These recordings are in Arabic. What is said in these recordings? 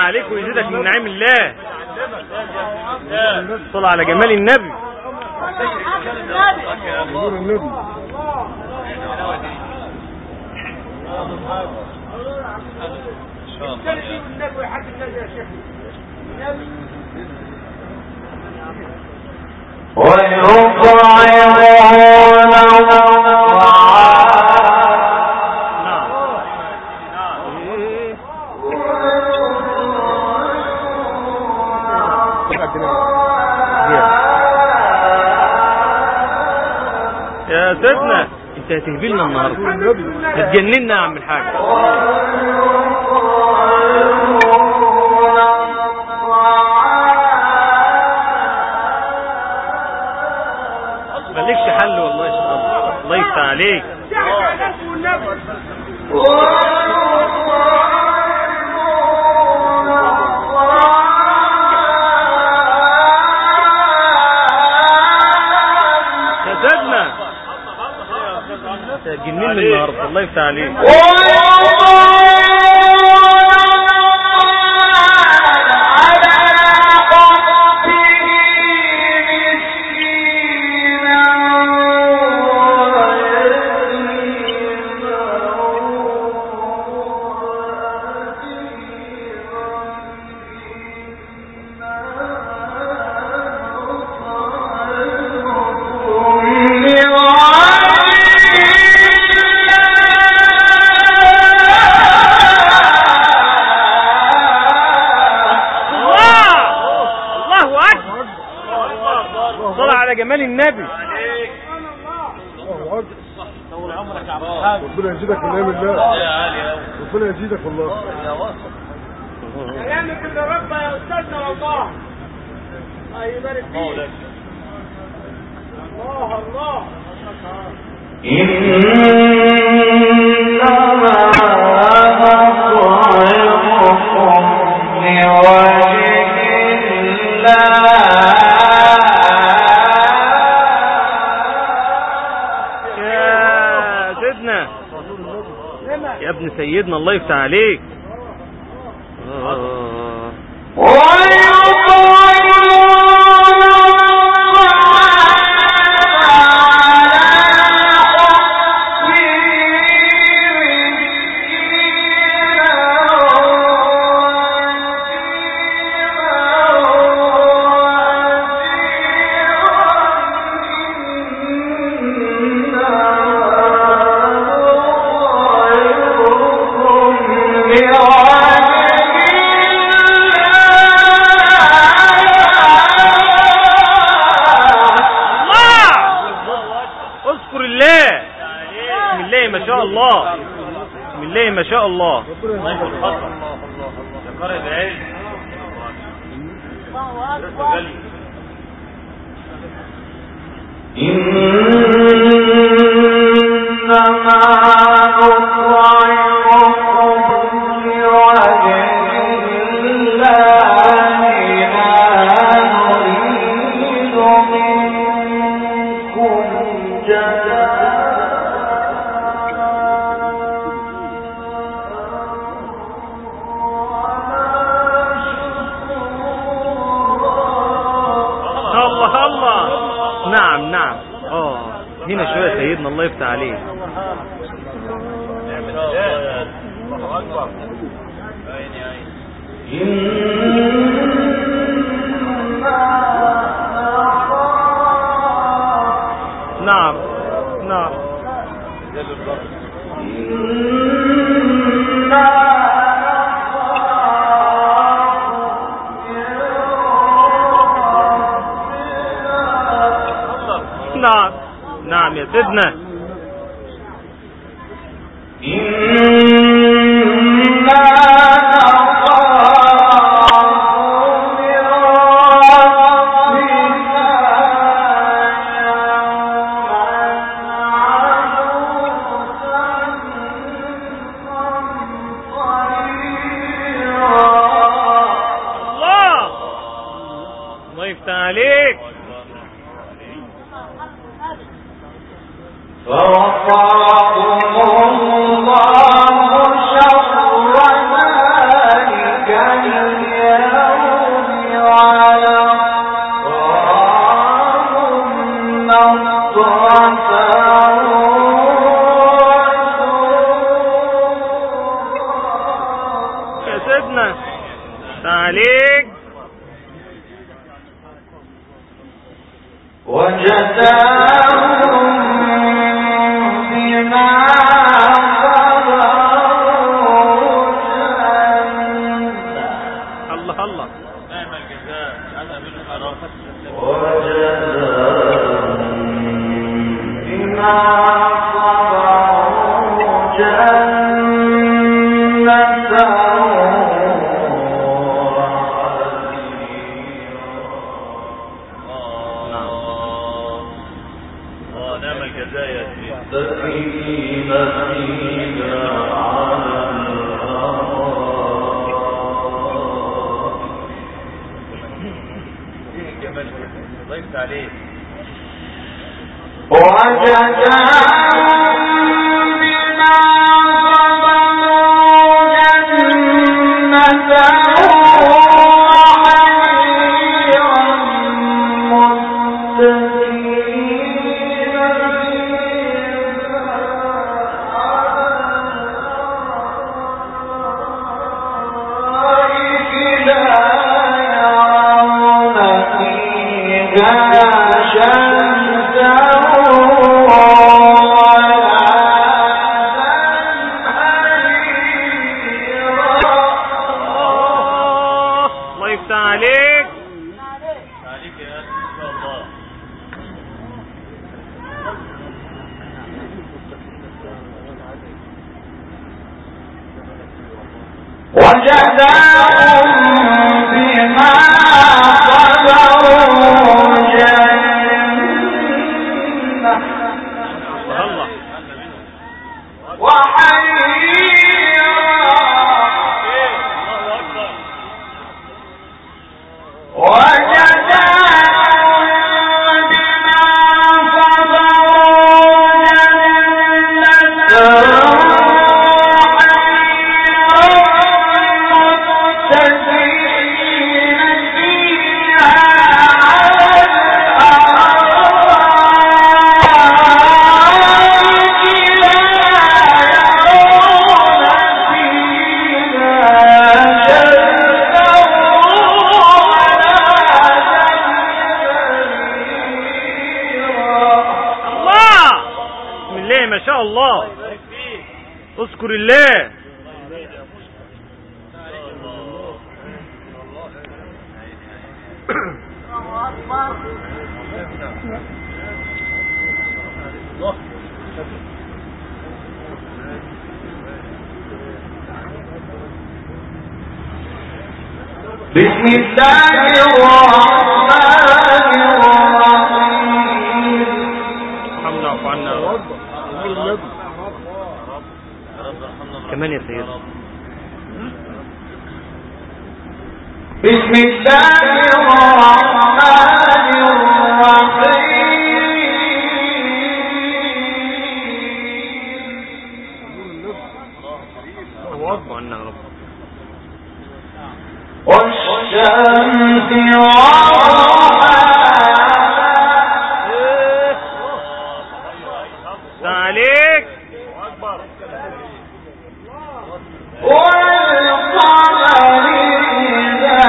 عليك ويزيدك من نعيم الله. صل على جمال النبي. نور النبي. يا سيدنا انت هتهبلنا النهارده، هتجننا يا عم الحاج. مالكش حل والله يا شباب، الله يفتح عليك. يا سيدنا هتجننا النهارده، الله يفتح عليك. جمال النبي. طول عمرك يا عبد الحاج. ربنا يزيدك من نعم الله. ربنا يزيدك والله. كلامك اللي ربى يا استاذنا والله. الله يبارك فيك. الله الله. يا ابن سيدنا الله يفتح عليك. ما شاء الله، بسم الله ما شاء الله. الله يقرأ العلم. نعم نعم. هنا شوية سيدنا الله يفتح عليه. نعم نعم. نعم نعم يا سيدنا. الله يفتح عليك. فوقاهم الله شر ذلك يا سيدنا تعاليك وجزاهم بما الله الله نعم الجزاء هذا بالحرام وجزاهم بما صبروا جنة نعم الجزاء يا سيدي تكريم فيها على الأرائك الجمال ضيفت عليه وجزاهم بما صبروا جنة وحريرا متكئين الله يفتح عليك عليك يا أخي إن شاء الله وجزاهم بما صبروا جنة الله وحريرا وجزاهم بما صبروا جنة ما شاء الله اذكر الله بسم الله الرحمن الرحيم ارحمنا واعف عنا يا رب كمان يا سيدي بسم الله الرحمن الرحيم واعف عنا يا رب والشمس وضحاها عليك والقمر إذا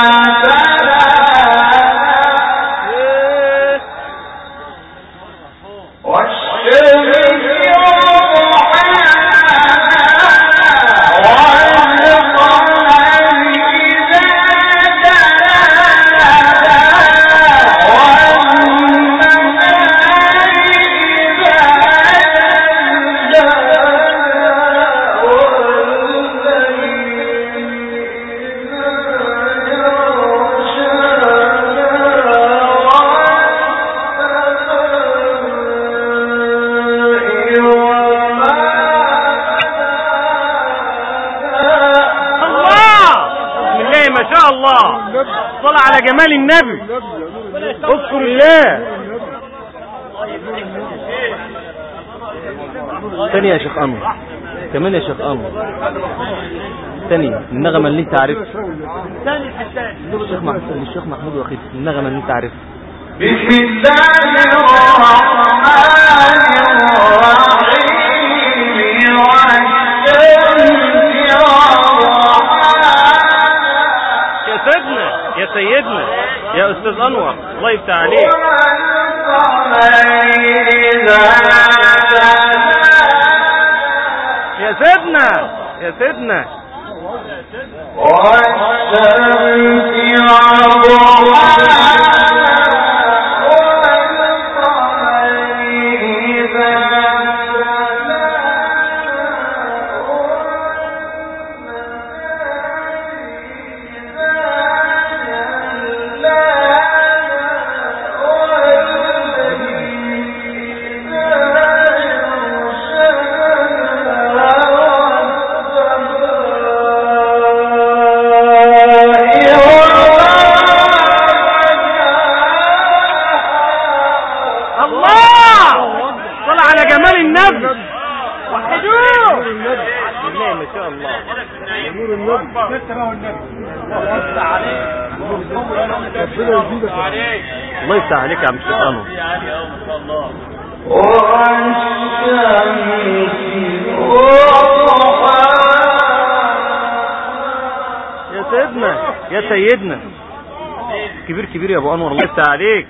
تلاها والشمس صل على جمال النبي اذكر الله ثانية يا شيخ أنور كمان يا شيخ أنور ثانية النغمة اللي انت عارفها الشيخ محمود واخد النغمة اللي انت عارفها بسم الله الرحمن يا أستاذ أنور الله يفتح عليك. يا سيدنا يا سيدنا الله يفتح عليك يا عم الشيطان. يا سيدنا يا سيدنا كبير كبير يا ابو انور الله يفتح عليك.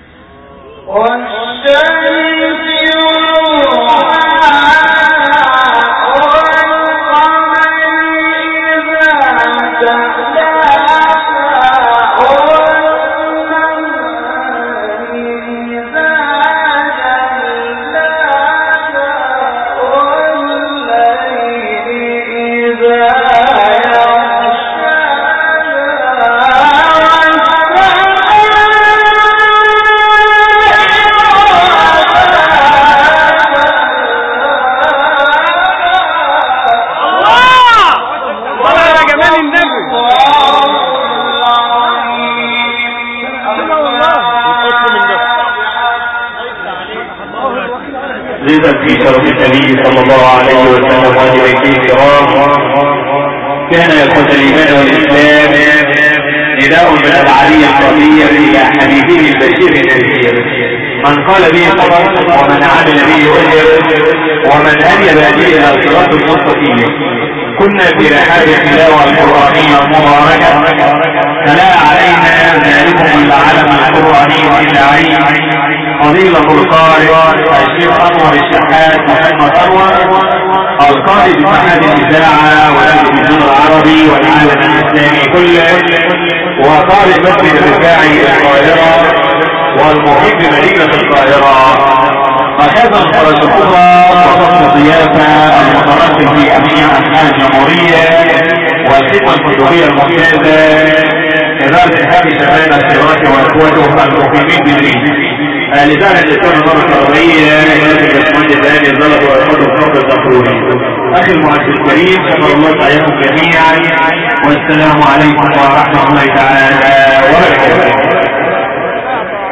في شرف النبي صلى الله عليه وسلم وآله الكرام. كان يقول الإيمان والإسلام نداء من العلي القضية إلى حبيبه البشير النذير، من قال به صدق ومن عمل به أجر ومن أنيب به إلى صراط المستقيم. كنا في رحاب التلاوة القرآنية المباركة، تلا علينا ذلكم العلم القرآني العين فضيلة القارئ الشيخ أنور الشحات محمد أنور، القائد بمعهد الإذاعة والتلفزيون العربي والعالم الإسلامي كله، وقارئ مسجد الرفاعي القاهرة والمقيم بمدينة القاهرة. أخذ الخرجوها وضبط الضيافة المترتب في جميع أنحاء الجمهورية والخدمة الفندقية الممتازة إدارة إحياء شباب السيارات وإخوته المقيمين بدريس. لدعنا الإسلام المرة العربية إدارة الباشمهندس الآن الزلط وإخوته الفرق الدخلوني. أخي المعز الكريم شكر الله تعاليكم جميعا، والسلام عليكم ورحمة الله تعالى وبركاته.